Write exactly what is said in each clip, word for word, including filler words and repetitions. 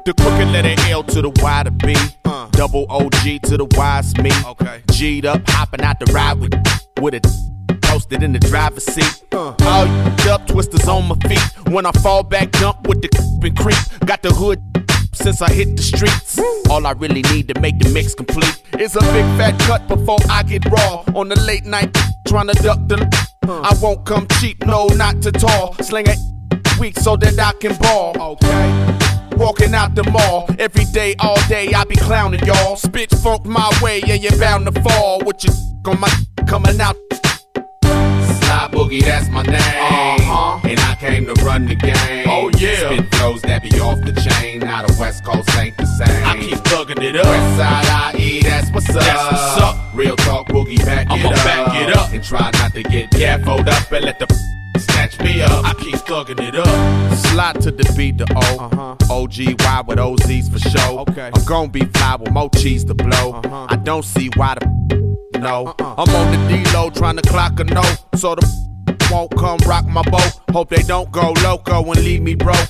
The crooked letter L to the Y to B. Uh. Double O G to the Y's me. Okay. G'd up, hopping out the ride with with it posted in the driver's seat. Uh. All up, twisters on my feet. When I fall back, jump with the and creep. Got the hood since I hit the streets. All I really need to make the mix complete is a big fat cut before I get raw. On the late night, trying to duck the. Uh. I won't come cheap, no, not too tall. Sling it weak so that I can ball. Okay. Walking out the mall, every day, all day, I be clowning y'all. Spit funk my way, yeah, you're bound to fall. With your on my coming out. Sly Boogie, that's my name. Uh-huh. And I came to run the game. Oh, yeah. Spit flows that be off the chain. Now the West Coast ain't the same. I keep thugging it up. West side I E, that's what's up. That's what's up. Real talk, Boogie, back I'ma it up. back it up. And try not to get gaffled up and let the snatch me up. I keep thugging it up. Slide to the beat, the O. Uh-huh. O G Y with O Z's for show. Okay. I'm gon' be fly with more cheese to blow. Uh-huh. I don't see why the no. Uh-uh. I'm on the D-Lo trying to clock a note. So the won't come rock my boat. Hope they don't go loco and leave me broke.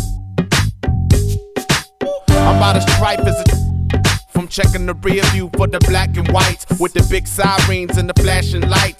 I'm about as tripe as a from checking the rear view for the black and whites with the big sirens and the flashing lights.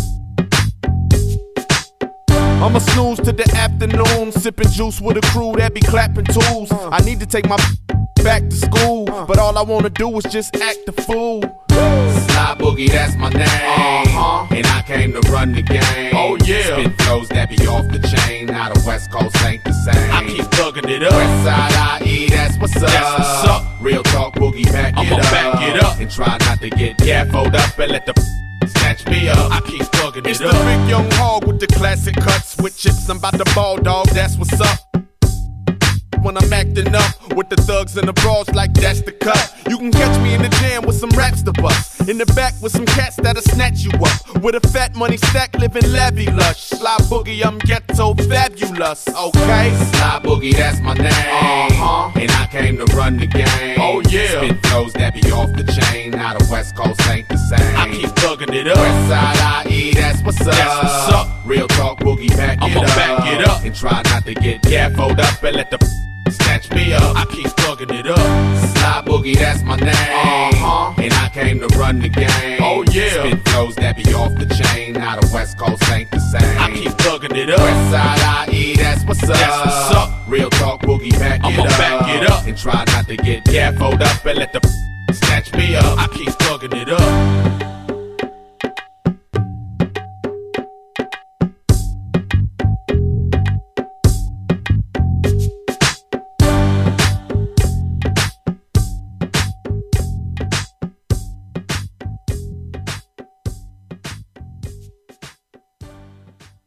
I'ma snooze to the afternoon, sipping juice with a crew that be clapping tools. I need to take my back to school, but all I wanna do is just act the fool. Sly Boogie, that's my name. Uh-huh. And I came to run the game. Oh yeah. Spit flows that be off the chain. Now the West Coast ain't the same. I keep thugging it up. West side I E, that's what's up. That's what's up. Real talk, Boogie, back it I'ma up. back it up. And try not to get gaffled up and let the snatch me up. I keep thugging it it's up. It's the big young hog with the classic cuts. With chips, I'm about to ball, dog, that's what's up. When I'm acting up with the thugs and the bras like that's the cut. You can catch me in the jam with some raps to bust. In the back with some cats that'll snatch you up. With a fat money stack, living levy lush. Sly Boogie, I'm ghetto fabulous, okay? Sly Boogie, that's my name. Uh-huh. And I came to run the game. Oh yeah. Spit flows that be off the chain. Now the West Coast ain't the same. I keep thugging it up. West side I E, that's what's up. That's what's up. Real talk, Boogie, back I'ma it up. back it up. And try not to get gaffled up and let the snatch me up. I keep thugging it up. Sly Boogie, that's my name. Uh-huh. And I came to run the game. Oh yeah. Spit flows that be off the chain. Now the West Coast ain't the same. I keep thugging it up. West side I E, that's what's up. That's what's up. Real talk, Boogie, back I'ma it up. back it up. And try not to get gaffled up and let the snatch me up. I keep thugging it up.